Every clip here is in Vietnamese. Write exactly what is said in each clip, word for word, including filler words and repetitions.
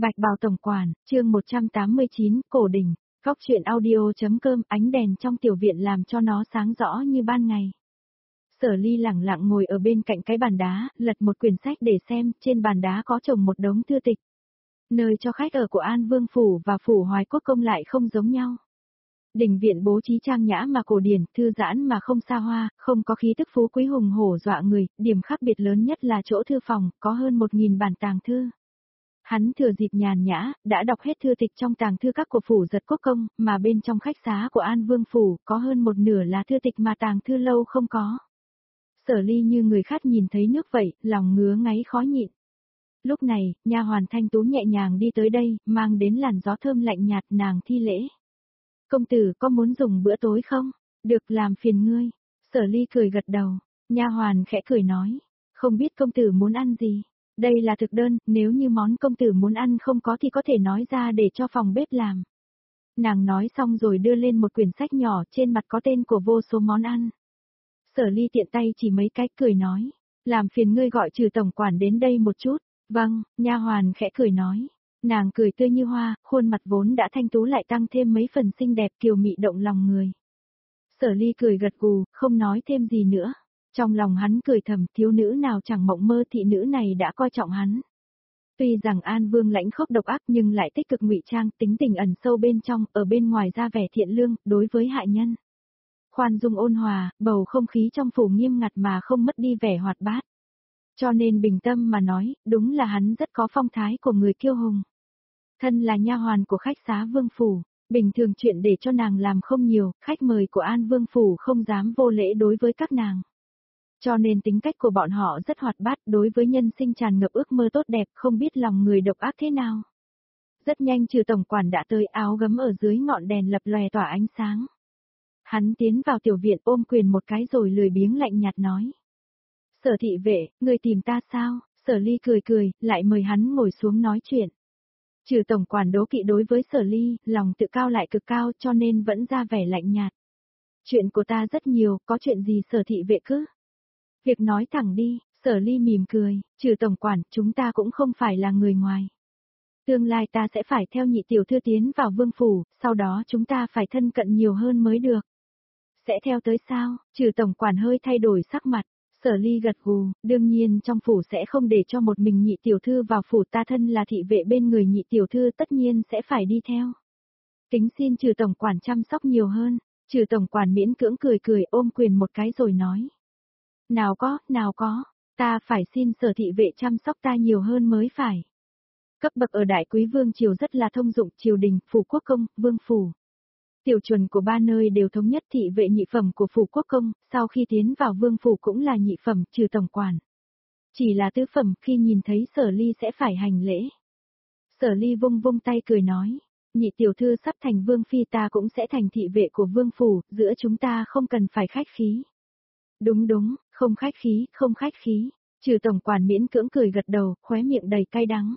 Bạch Bào Tổng Quản, chương một trăm tám mươi chín, Cổ Đình, Góc truyện audio.com, ánh đèn trong tiểu viện làm cho nó sáng rõ như ban ngày. Sở Ly lẳng lặng ngồi ở bên cạnh cái bàn đá, lật một quyển sách để xem, trên bàn đá có chồng một đống thư tịch. Nơi cho khách ở của An Vương Phủ và Phủ Hoài Quốc Công lại không giống nhau. Đình viện bố trí trang nhã mà cổ điển, thư giãn mà không xa hoa, không có khí tức phú quý hùng hổ dọa người, điểm khác biệt lớn nhất là chỗ thư phòng, có hơn một nghìn bản tàng thư. Hắn thừa dịp nhàn nhã, đã đọc hết thư tịch trong tàng thư các của Phủ Giật Quốc Công, mà bên trong khách xá của An Vương Phủ, có hơn một nửa là thư tịch mà tàng thư lâu không có. Sở Ly như người khát nhìn thấy nước vậy, lòng ngứa ngáy khó nhịn. Lúc này, nha hoàn Thanh Tú nhẹ nhàng đi tới đây, mang đến làn gió thơm lạnh nhạt, nàng thi lễ. Công tử có muốn dùng bữa tối không? Được, làm phiền ngươi. Sở Ly cười gật đầu, nha hoàn khẽ cười nói, không biết công tử muốn ăn gì? Đây là thực đơn, nếu như món công tử muốn ăn không có thì có thể nói ra để cho phòng bếp làm. Nàng nói xong rồi đưa lên một quyển sách nhỏ, trên mặt có tên của vô số món ăn. Sở Ly tiện tay chỉ mấy cái, cười nói, làm phiền ngươi gọi Trừ tổng quản đến đây một chút. Vâng, nha hoàn khẽ cười nói. Nàng cười tươi như hoa, khuôn mặt vốn đã thanh tú lại tăng thêm mấy phần xinh đẹp kiều mị động lòng người. Sở Ly cười gật gù, không nói thêm gì nữa. Trong lòng hắn cười thầm, thiếu nữ nào chẳng mộng mơ thị nữ này đã coi trọng hắn. Tuy rằng An Vương lãnh khốc độc ác nhưng lại tích cực ngụy trang, tính tình ẩn sâu bên trong, ở bên ngoài ra vẻ thiện lương, đối với hại nhân. Khoan dung ôn hòa, bầu không khí trong phủ nghiêm ngặt mà không mất đi vẻ hoạt bát. Cho nên bình tâm mà nói, đúng là hắn rất có phong thái của người kiêu hùng. Thân là nha hoàn của khách xá Vương Phủ, bình thường chuyện để cho nàng làm không nhiều, khách mời của An Vương Phủ không dám vô lễ đối với các nàng. Cho nên tính cách của bọn họ rất hoạt bát, đối với nhân sinh tràn ngập ước mơ tốt đẹp, không biết lòng người độc ác thế nào. Rất nhanh Trừ tổng quản đã tới, áo gấm ở dưới ngọn đèn lập lòe tỏa ánh sáng. Hắn tiến vào tiểu viện ôm quyền một cái rồi lười biếng lạnh nhạt nói. Sở thị vệ, người tìm ta sao? Sở Ly cười cười, lại mời hắn ngồi xuống nói chuyện. Trừ tổng quản đố kỵ đối với Sở Ly, lòng tự cao lại cực cao cho nên vẫn ra vẻ lạnh nhạt. Chuyện của ta rất nhiều, có chuyện gì Sở thị vệ cứ? Việc nói thẳng đi, Sở Ly mỉm cười, Trừ tổng quản, chúng ta cũng không phải là người ngoài. Tương lai ta sẽ phải theo nhị tiểu thư tiến vào Vương Phủ, sau đó chúng ta phải thân cận nhiều hơn mới được. Sẽ theo tới sao? Trừ tổng quản hơi thay đổi sắc mặt. Sở Ly gật gù, đương nhiên trong phủ sẽ không để cho một mình nhị tiểu thư vào phủ, ta thân là thị vệ bên người nhị tiểu thư tất nhiên sẽ phải đi theo. Kính xin Trừ tổng quản chăm sóc nhiều hơn. Trừ tổng quản miễn cưỡng cười cười ôm quyền một cái rồi nói. Nào có, nào có, ta phải xin Sở thị vệ chăm sóc ta nhiều hơn mới phải. Cấp bậc ở Đại Quý Vương triều rất là thông dụng, triều đình, phủ quốc công, vương phủ. Tiểu chuẩn của ba nơi đều thống nhất, thị vệ nhị phẩm của phủ quốc công, sau khi tiến vào Vương phủ cũng là nhị phẩm, Trừ tổng quản. Chỉ là tứ phẩm, khi nhìn thấy Sở Ly sẽ phải hành lễ. Sở Ly vung vung tay cười nói, nhị tiểu thư sắp thành vương phi, ta cũng sẽ thành thị vệ của Vương phủ, giữa chúng ta không cần phải khách khí. Đúng đúng, không khách khí, không khách khí. Trừ tổng quản miễn cưỡng cười gật đầu, khóe miệng đầy cay đắng.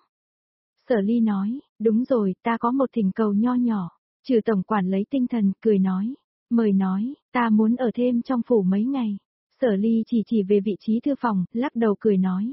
Sở Ly nói, đúng rồi, ta có một thỉnh cầu nho nhỏ. Trừ tổng quản lấy tinh thần, cười nói, mời nói, ta muốn ở thêm trong phủ mấy ngày. Sở Ly chỉ chỉ về vị trí thư phòng, lắc đầu cười nói.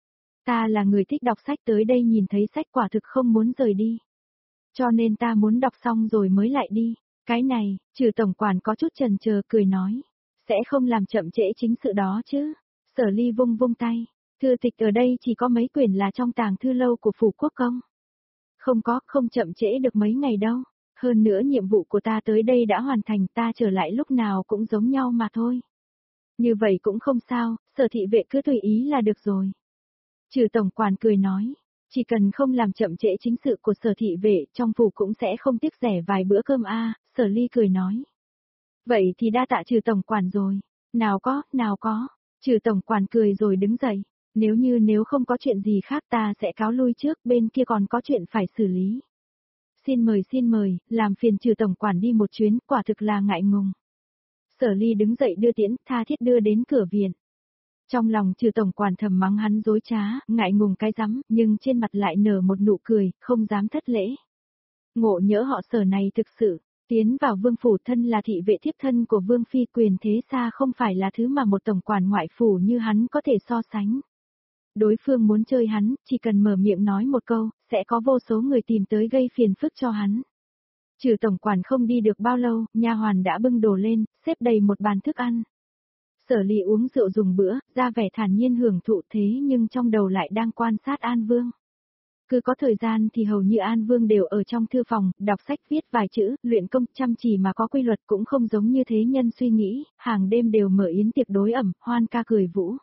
Ta là người thích đọc sách, tới đây nhìn thấy sách quả thực không muốn rời đi. Cho nên ta muốn đọc xong rồi mới lại đi. Cái này, Trừ tổng quản có chút chần chờ cười nói. Sẽ không làm chậm trễ chính sự đó chứ. Sở Ly vung vung tay. Thư tịch ở đây chỉ có mấy quyển là trong tàng thư lâu của phủ quốc công. Không có, không chậm trễ được mấy ngày đâu. Hơn nữa nhiệm vụ của ta tới đây đã hoàn thành, ta trở lại lúc nào cũng giống nhau mà thôi. Như vậy cũng không sao, Sở thị vệ cứ tùy ý là được rồi. Trừ tổng quản cười nói, chỉ cần không làm chậm trễ chính sự của Sở thị vệ, trong phủ cũng sẽ không tiếc rẻ vài bữa cơm a. Sở Ly cười nói. Vậy thì đa tạ Trừ tổng quản rồi. Nào có, nào có. Trừ tổng quản cười rồi đứng dậy. Nếu như nếu không có chuyện gì khác ta sẽ cáo lui trước, bên kia còn có chuyện phải xử lý. Xin mời xin mời, làm phiền Trừ tổng quản đi một chuyến, quả thực là ngại ngùng. Sở Ly đứng dậy đưa tiễn, tha thiết đưa đến cửa viện. Trong lòng Trừ tổng quản thầm mắng hắn dối trá, ngại ngùng cái rắm, nhưng trên mặt lại nở một nụ cười, không dám thất lễ. Ngộ nhỡ họ Sở này thực sự, tiến vào Vương phủ, thân là thị vệ thiếp thân của Vương phi, quyền thế xa không phải là thứ mà một tổng quản ngoại phủ như hắn có thể so sánh. Đối phương muốn chơi hắn, chỉ cần mở miệng nói một câu, sẽ có vô số người tìm tới gây phiền phức cho hắn. Trừ tổng quản không đi được bao lâu, nha hoàn đã bưng đồ lên, xếp đầy một bàn thức ăn. Sở Ly uống rượu dùng bữa, ra vẻ thản nhiên hưởng thụ thế nhưng trong đầu lại đang quan sát An Vương. Cứ có thời gian thì hầu như An Vương đều ở trong thư phòng, đọc sách viết vài chữ, luyện công chăm chỉ mà có quy luật cũng không giống như thế nhân suy nghĩ, hàng đêm đều mở yến tiệc đối ẩm, hoan ca cười vũ.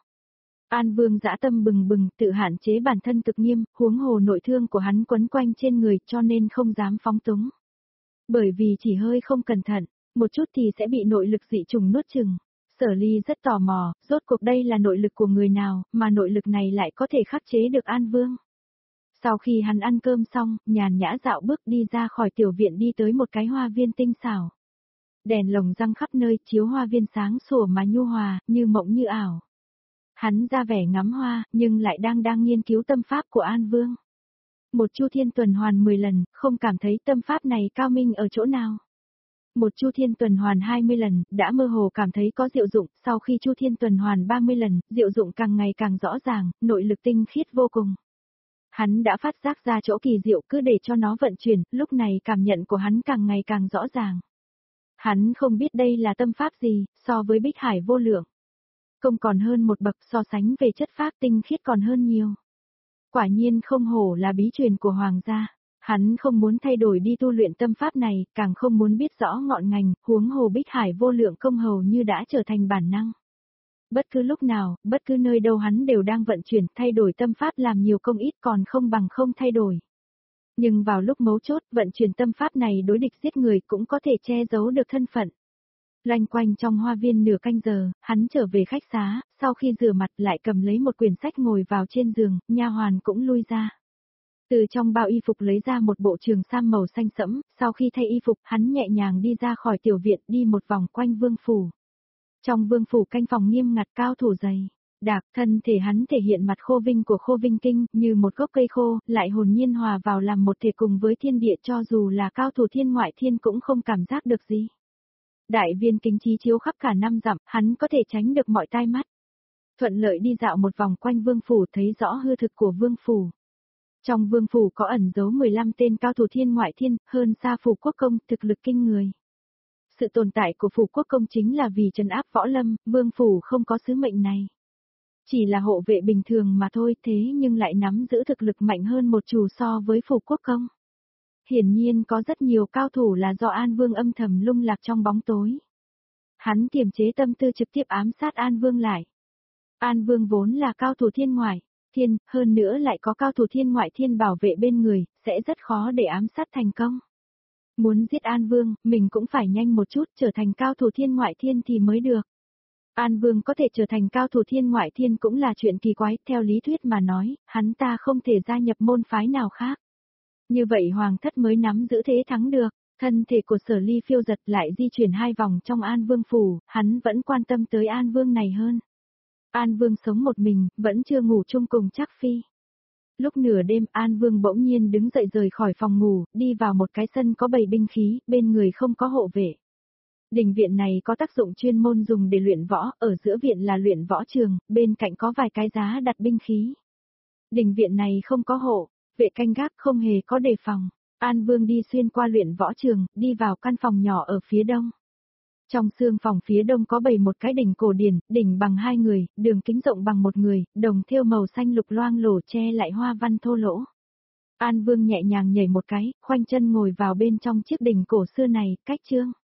An Vương dã tâm bừng bừng, tự hạn chế bản thân cực nghiêm, huống hồ nội thương của hắn quấn quanh trên người cho nên không dám phóng túng. Bởi vì chỉ hơi không cẩn thận, một chút thì sẽ bị nội lực dị trùng nuốt chừng. Sở Ly rất tò mò, rốt cuộc đây là nội lực của người nào, mà nội lực này lại có thể khắc chế được An Vương. Sau khi hắn ăn cơm xong, nhàn nhã dạo bước đi ra khỏi tiểu viện đi tới một cái hoa viên tinh xảo. Đèn lồng răng khắp nơi chiếu hoa viên sáng sủa mà nhu hòa, như mộng như ảo. Hắn ra vẻ ngắm hoa, nhưng lại đang đang nghiên cứu tâm pháp của An Vương. Một chu thiên tuần hoàn mười lần, không cảm thấy tâm pháp này cao minh ở chỗ nào. Một chu thiên tuần hoàn hai mươi lần, đã mơ hồ cảm thấy có diệu dụng, sau khi chu thiên tuần hoàn ba mươi lần, diệu dụng càng ngày càng rõ ràng, nội lực tinh khiết vô cùng. Hắn đã phát giác ra chỗ kỳ diệu cứ để cho nó vận chuyển, lúc này cảm nhận của hắn càng ngày càng rõ ràng. Hắn không biết đây là tâm pháp gì, so với bích hải vô lượng. Công còn hơn một bậc, so sánh về chất pháp tinh khiết còn hơn nhiều. Quả nhiên không hổ là bí truyền của hoàng gia. Hắn không muốn thay đổi đi tu luyện tâm pháp này, càng không muốn biết rõ ngọn ngành, huống hồ bích hải vô lượng công hầu như đã trở thành bản năng. Bất cứ lúc nào, bất cứ nơi đâu hắn đều đang vận chuyển, thay đổi tâm pháp làm nhiều công ít còn không bằng không thay đổi. Nhưng vào lúc mấu chốt, vận chuyển tâm pháp này đối địch giết người cũng có thể che giấu được thân phận. Loanh quanh trong hoa viên nửa canh giờ, hắn trở về khách xá, sau khi rửa mặt lại cầm lấy một quyển sách ngồi vào trên giường, nha hoàn cũng lui ra. Từ trong bao y phục lấy ra một bộ trường sam màu xanh sẫm, sau khi thay y phục, hắn nhẹ nhàng đi ra khỏi tiểu viện đi một vòng quanh vương phủ. Trong vương phủ canh phòng nghiêm ngặt cao thủ dày, đạc thân thể hắn thể hiện mặt khô vinh của khô vinh kinh, như một gốc cây khô, lại hồn nhiên hòa vào làm một thể cùng với thiên địa cho dù là cao thủ thiên ngoại thiên cũng không cảm giác được gì. Đại viên kính trí chiếu khắp cả năm dặm, hắn có thể tránh được mọi tai mắt. Thuận lợi đi dạo một vòng quanh vương phủ thấy rõ hư thực của vương phủ. Trong vương phủ có ẩn giấu mười lăm tên cao thủ thiên ngoại thiên, hơn xa phủ quốc công, thực lực kinh người. Sự tồn tại của phủ quốc công chính là vì trấn áp võ lâm, vương phủ không có sứ mệnh này. Chỉ là hộ vệ bình thường mà thôi, thế nhưng lại nắm giữ thực lực mạnh hơn một chủ so với phủ quốc công. Hiển nhiên có rất nhiều cao thủ là do An Vương âm thầm lung lạc trong bóng tối. Hắn kiềm chế tâm tư trực tiếp ám sát An Vương lại. An Vương vốn là cao thủ thiên ngoại thiên, hơn nữa lại có cao thủ thiên ngoại thiên bảo vệ bên người, sẽ rất khó để ám sát thành công. Muốn giết An Vương, mình cũng phải nhanh một chút trở thành cao thủ thiên ngoại thiên thì mới được. An Vương có thể trở thành cao thủ thiên ngoại thiên cũng là chuyện kỳ quái, theo lý thuyết mà nói, hắn ta không thể gia nhập môn phái nào khác. Như vậy hoàng thất mới nắm giữ thế thắng được, thân thể của Sở Ly phiêu giật lại di chuyển hai vòng trong An Vương phủ, hắn vẫn quan tâm tới An Vương này hơn. An Vương sống một mình, vẫn chưa ngủ chung cùng Trác Phi. Lúc nửa đêm An Vương bỗng nhiên đứng dậy rời khỏi phòng ngủ, đi vào một cái sân có bầy binh khí, bên người không có hộ vệ. Đình viện này có tác dụng chuyên môn dùng để luyện võ, ở giữa viện là luyện võ trường, bên cạnh có vài cái giá đặt binh khí. Đình viện này không có hộ, vệ canh gác không hề có đề phòng. An Vương đi xuyên qua luyện võ trường, đi vào căn phòng nhỏ ở phía đông. Trong xương phòng phía đông có bày một cái đỉnh cổ điển, đỉnh bằng hai người, đường kính rộng bằng một người, đồng thêu màu xanh lục loang lổ che lại hoa văn thô lỗ. An Vương nhẹ nhàng nhảy một cái, khoanh chân ngồi vào bên trong chiếc đỉnh cổ xưa này, cách chương.